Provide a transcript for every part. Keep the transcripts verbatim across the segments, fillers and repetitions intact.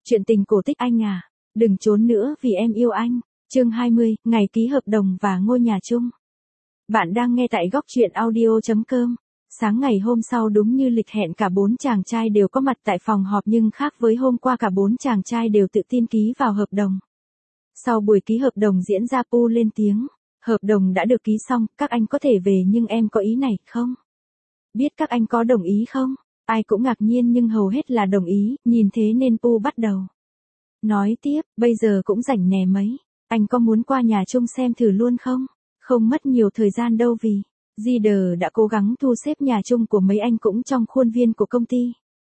Chuyện tình cổ tích anh à, đừng trốn nữa vì em yêu anh. Chương hai mươi, ngày ký hợp đồng và ngôi nhà chung. Bạn đang nghe tại góc truyện audio chấm com. Sáng ngày hôm sau đúng như lịch hẹn cả bốn chàng trai đều có mặt tại phòng họp, nhưng khác với hôm qua cả bốn chàng trai đều tự tin ký vào hợp đồng. Sau buổi ký hợp đồng diễn ra, Pu lên tiếng. Hợp đồng đã được ký xong, các anh có thể về, nhưng em có ý này không? Biết các anh có đồng ý không? Ai cũng ngạc nhiên nhưng hầu hết là đồng ý, nhìn thế nên Pu bắt đầu. Nói tiếp, bây giờ cũng rảnh nè mấy. Anh có muốn qua nhà chung xem thử luôn không? Không mất nhiều thời gian đâu vì Zider đã cố gắng thu xếp nhà chung của mấy anh cũng trong khuôn viên của công ty.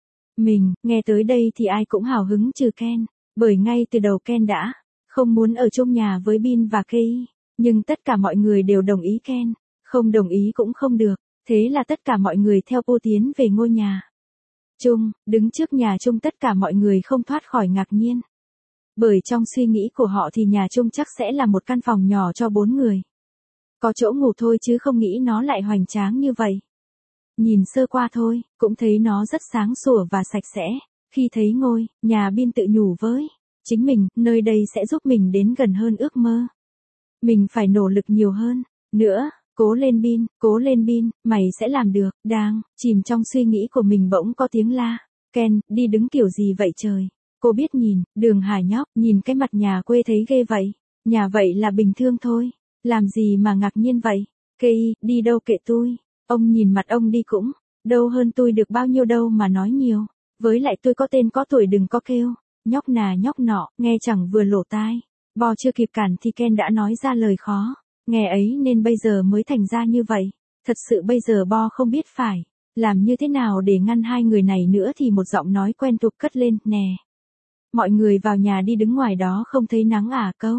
Mình, nghe tới đây thì ai cũng hào hứng trừ Ken, bởi ngay từ đầu Ken đã không muốn ở chung nhà với Bin và Kei, nhưng tất cả mọi người đều đồng ý Ken, không đồng ý cũng không được, thế là tất cả mọi người theo Pu tiến về ngôi nhà chung. Đứng trước nhà chung, tất cả mọi người không thoát khỏi ngạc nhiên. Bởi trong suy nghĩ của họ thì nhà chung chắc sẽ là một căn phòng nhỏ cho bốn người. Có chỗ ngủ thôi chứ không nghĩ nó lại hoành tráng như vậy. Nhìn sơ qua thôi, cũng thấy nó rất sáng sủa và sạch sẽ. Khi thấy ngôi nhà Bin tự nhủ với chính mình, nơi đây sẽ giúp mình đến gần hơn ước mơ. Mình phải nỗ lực nhiều hơn nữa. Cố lên Bin, cố lên Bin, mày sẽ làm được. Đang chìm trong suy nghĩ của mình bỗng có tiếng la. Ken, đi đứng kiểu gì vậy trời? Cô biết nhìn, Đường Hải nhóc, nhìn cái mặt nhà quê thấy ghê vậy. Nhà vậy là bình thường thôi. Làm gì mà ngạc nhiên vậy? Kei, đi đâu kệ tôi. Ông nhìn mặt ông đi cũng đâu hơn tôi được bao nhiêu đâu mà nói nhiều. Với lại tôi có tên có tuổi, đừng có kêu nhóc nà nhóc nọ, nghe chẳng vừa lỗ tai. Bo chưa kịp cản thì Ken đã nói ra lời khó nghe ấy, nên bây giờ mới thành ra như vậy. Thật sự bây giờ Bo không biết phải làm như thế nào để ngăn hai người này nữa thì một giọng nói quen thuộc cất lên, nè. Mọi người vào nhà đi, đứng ngoài đó không thấy nắng à? Câu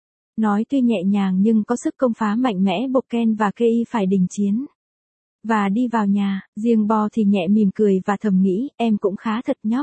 nói tuy nhẹ nhàng nhưng có sức công phá mạnh mẽ, buộc Ken và Kei phải đình chiến và đi vào nhà. Riêng Bo thì nhẹ mỉm cười và thầm nghĩ, em cũng khá thật nhóc.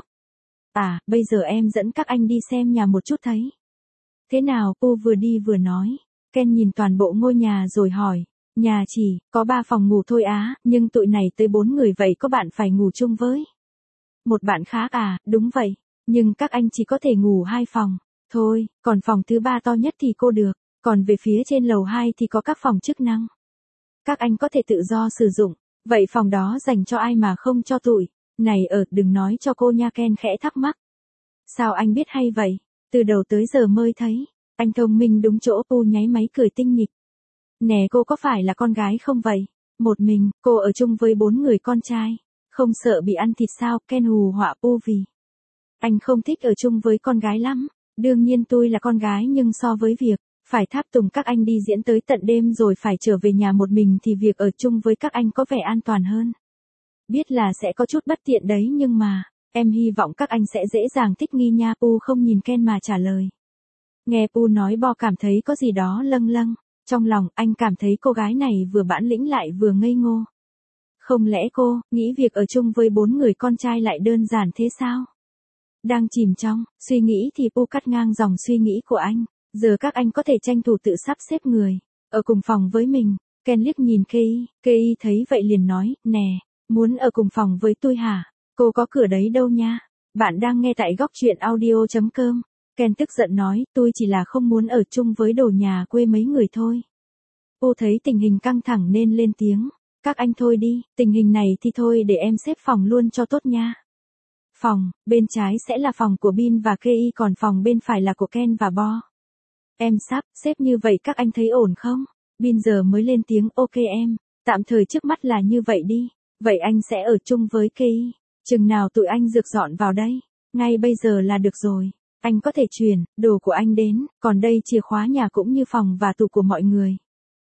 À, bây giờ em dẫn các anh đi xem nhà một chút thấy thế nào? Pu vừa đi vừa nói. Ken nhìn toàn bộ ngôi nhà rồi hỏi, nhà chỉ có ba phòng ngủ thôi á, nhưng tụi này tới bốn người vậy có bạn phải ngủ chung với một bạn khác à? Đúng vậy, nhưng các anh chỉ có thể ngủ hai phòng thôi, còn phòng thứ ba to nhất thì cô được, còn về phía trên lầu hai thì có các phòng chức năng. Các anh có thể tự do sử dụng, vậy phòng đó dành cho ai mà không cho tụi này ở? Đừng nói cho cô nha. Ken khẽ thắc mắc. Sao anh biết hay vậy? Từ đầu tới giờ mới thấy. Anh thông minh đúng chỗ. Pu nháy máy cười tinh nghịch. Nè, cô có phải là con gái không vậy? Một mình, cô ở chung với bốn người con trai. Không sợ bị ăn thịt sao? Ken hù họa Pu vì anh không thích ở chung với con gái lắm. Đương nhiên tôi là con gái, nhưng so với việc phải tháp tùng các anh đi diễn tới tận đêm rồi phải trở về nhà một mình thì việc ở chung với các anh có vẻ an toàn hơn. Biết là sẽ có chút bất tiện đấy, nhưng mà em hy vọng các anh sẽ dễ dàng thích nghi nha. Pu không nhìn Ken mà trả lời. Nghe Pu nói, Bo cảm thấy có gì đó lâng lâng trong lòng. Anh cảm thấy cô gái này vừa bản lĩnh lại vừa ngây ngô. Không lẽ cô nghĩ việc ở chung với bốn người con trai lại đơn giản thế sao? Đang chìm trong suy nghĩ thì Pu cắt ngang dòng suy nghĩ của anh. Giờ các anh có thể tranh thủ tự sắp xếp người ở cùng phòng với mình. Ken liếc nhìn Kei. Kei thấy vậy liền nói, nè, muốn ở cùng phòng với tôi hả? Cô có cửa đấy đâu nha. Bạn đang nghe tại góc truyện audio chấm com. Ken tức giận nói, tôi chỉ là không muốn ở chung với đồ nhà quê mấy người thôi. Pu thấy tình hình căng thẳng nên lên tiếng. Các anh thôi đi, tình hình này thì thôi để em xếp phòng luôn cho tốt nha. Phòng bên trái sẽ là phòng của Bin và Kei, còn phòng bên phải là của Ken và Bo. Em sắp xếp như vậy các anh thấy ổn không? Bin giờ mới lên tiếng, ok em, tạm thời trước mắt là như vậy đi. Vậy anh sẽ ở chung với Kei. Chừng nào tụi anh rược dọn vào đây? Ngay bây giờ là được rồi. Anh có thể chuyển đồ của anh đến, còn đây chìa khóa nhà cũng như phòng và tủ của mọi người.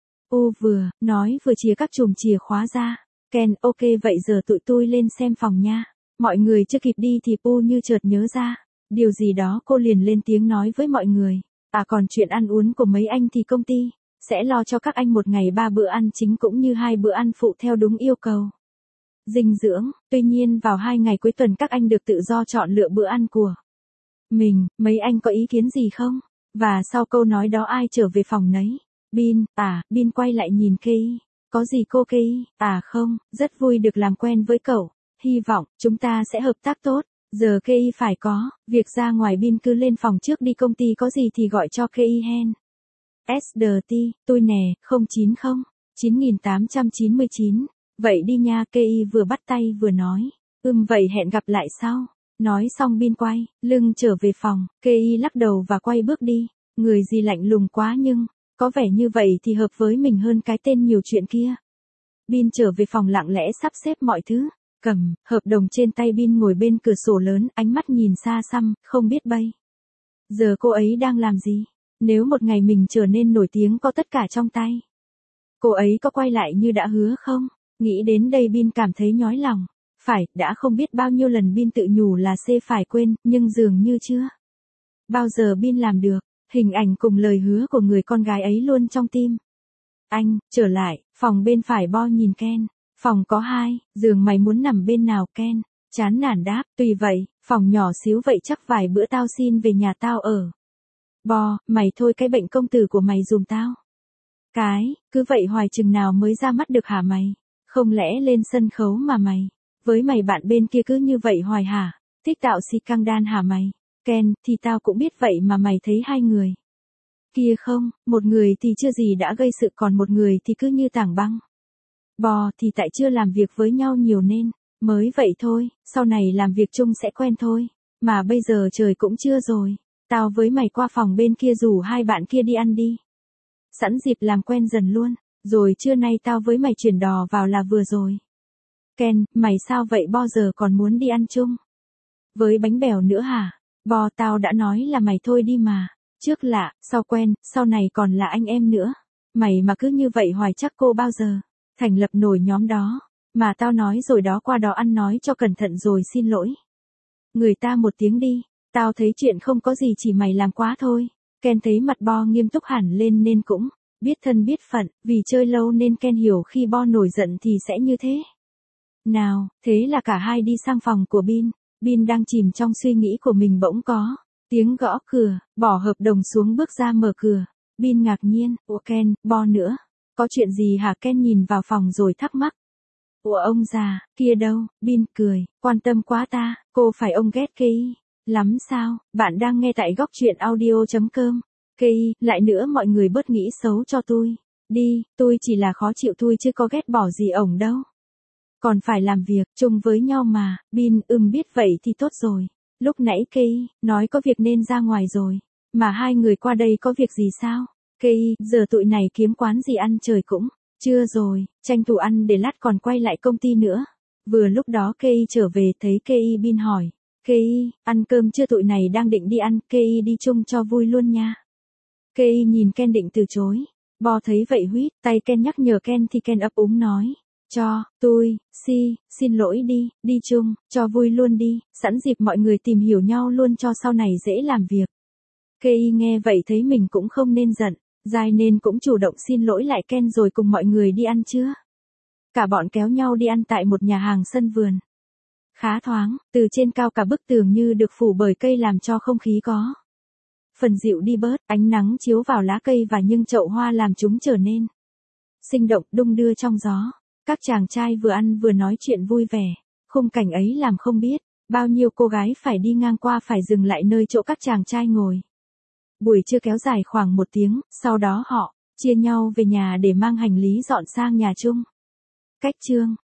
Pu vừa nói vừa chìa các chùm chìa khóa ra. Ken, ok vậy giờ tụi tôi lên xem phòng nha. Mọi người chưa kịp đi thì Pu như chợt nhớ ra điều gì đó, cô liền lên tiếng nói với mọi người. À, còn chuyện ăn uống của mấy anh thì công ty sẽ lo cho các anh một ngày ba bữa ăn chính cũng như hai bữa ăn phụ theo đúng yêu cầu dinh dưỡng. Tuy nhiên vào hai ngày cuối tuần các anh được tự do chọn lựa bữa ăn của mình. Mấy anh có ý kiến gì không? Và sau câu nói đó ai trở về phòng nấy. Bin, à, Bin quay lại nhìn Kei. Có gì cô Kei? À không, rất vui được làm quen với cậu. Hy vọng chúng ta sẽ hợp tác tốt. Giờ ca i phải có, việc ra ngoài Bin cứ lên phòng trước đi, công ty có gì thì gọi cho ca i hen. ét đê tê, tôi nè, không chín không, chín tám chín chín. Vậy đi nha, ca i vừa bắt tay vừa nói. Ừm vậy hẹn gặp lại sau. Nói xong Bin quay, lưng trở về phòng, ca i lắc đầu và quay bước đi. Người gì lạnh lùng quá nhưng, có vẻ như vậy thì hợp với mình hơn cái tên nhiều chuyện kia. Bin trở về phòng lặng lẽ sắp xếp mọi thứ. Cầm, hợp đồng trên tay Bin ngồi bên cửa sổ lớn, ánh mắt nhìn xa xăm, không biết bây giờ cô ấy đang làm gì. Nếu một ngày mình trở nên nổi tiếng có tất cả trong tay, cô ấy có quay lại như đã hứa không? Nghĩ đến đây Bin cảm thấy nhói lòng. Phải, đã không biết bao nhiêu lần Bin tự nhủ là C phải quên, nhưng dường như chưa bao giờ Bin làm được. Hình ảnh cùng lời hứa của người con gái ấy luôn trong tim. Anh, trở lại, phòng bên phải Bo nhìn Ken. Phòng có hai, giường mày muốn nằm bên nào Ken? Chán nản đáp, tùy vậy, phòng nhỏ xíu vậy chắc vài bữa tao xin về nhà tao ở. Bo, mày thôi cái bệnh công tử của mày dùm tao. Cái, cứ vậy hoài chừng nào mới ra mắt được hả mày? Không lẽ lên sân khấu mà mày? Với mày bạn bên kia cứ như vậy hoài hả? Thích tạo si căng đan hả mày? Ken, thì tao cũng biết vậy mà mày thấy hai người kia không, một người thì chưa gì đã gây sự còn một người thì cứ như tảng băng. Bò thì tại chưa làm việc với nhau nhiều nên, mới vậy thôi, sau này làm việc chung sẽ quen thôi. Mà bây giờ trời cũng trưa rồi, tao với mày qua phòng bên kia rủ hai bạn kia đi ăn đi. Sẵn dịp làm quen dần luôn, rồi trưa nay tao với mày chuyển đò vào là vừa rồi. Ken, mày sao vậy Bo giờ còn muốn đi ăn chung? Với bánh bèo nữa hả? Bo tao đã nói là mày thôi đi mà. Trước lạ, sau quen, sau này còn là anh em nữa. Mày mà cứ như vậy hoài chắc cô bao giờ thành lập nổi nhóm đó. Mà tao nói rồi đó, qua đó ăn nói cho cẩn thận rồi xin lỗi người ta một tiếng đi. Tao thấy chuyện không có gì, chỉ mày làm quá thôi. Ken thấy mặt Bo nghiêm túc hẳn lên nên cũng biết thân biết phận. Vì chơi lâu nên Ken hiểu khi Bo nổi giận thì sẽ như thế nào. Thế là cả hai đi sang phòng của Bin. Bin đang chìm trong suy nghĩ của mình bỗng có tiếng gõ cửa, bỏ hợp đồng xuống bước ra mở cửa. Bin ngạc nhiên, ủa Ken, Bo nữa. Có chuyện gì hả? Ken nhìn vào phòng rồi thắc mắc. Ủa ông già, kia đâu? Bin cười, quan tâm quá ta, cô phải ông ghét Kei lắm sao? Bạn đang nghe tại góc truyện audio chấm com. Kei, lại nữa mọi người bớt nghĩ xấu cho tôi. Đi, tôi chỉ là khó chịu thôi chứ có ghét bỏ gì ổng đâu. Còn phải làm việc chung với nhau mà. Bin, ừm biết vậy thì tốt rồi. Lúc nãy Kei nói có việc nên ra ngoài rồi. Mà hai người qua đây có việc gì sao? Kei, giờ tụi này kiếm quán gì ăn trời cũng chưa rồi, tranh thủ ăn để lát còn quay lại công ty nữa. Vừa lúc đó Kei trở về thấy Kei. Bin hỏi, Kei, ăn cơm chưa? Tụi này đang định đi ăn, Kei đi chung cho vui luôn nha. Kei nhìn Ken định từ chối. Bo thấy vậy huýt tay Ken nhắc nhở Ken thì Ken ấp úng nói, cho, tôi, si, xin lỗi đi, đi chung, cho vui luôn đi, sẵn dịp mọi người tìm hiểu nhau luôn cho sau này dễ làm việc. Kei nghe vậy thấy mình cũng không nên giận, dai nên cũng chủ động xin lỗi lại Ken rồi cùng mọi người đi ăn trưa. Cả bọn kéo nhau đi ăn tại một nhà hàng sân vườn. Khá thoáng, từ trên cao cả bức tường như được phủ bởi cây làm cho không khí có phần dịu đi bớt, ánh nắng chiếu vào lá cây và những chậu hoa làm chúng trở nên sinh động đung đưa trong gió. Các chàng trai vừa ăn vừa nói chuyện vui vẻ. Khung cảnh ấy làm không biết bao nhiêu cô gái phải đi ngang qua phải dừng lại nơi chỗ các chàng trai ngồi. Buổi trưa kéo dài khoảng một tiếng, sau đó họ chia nhau về nhà để mang hành lý dọn sang nhà chung. Cách chương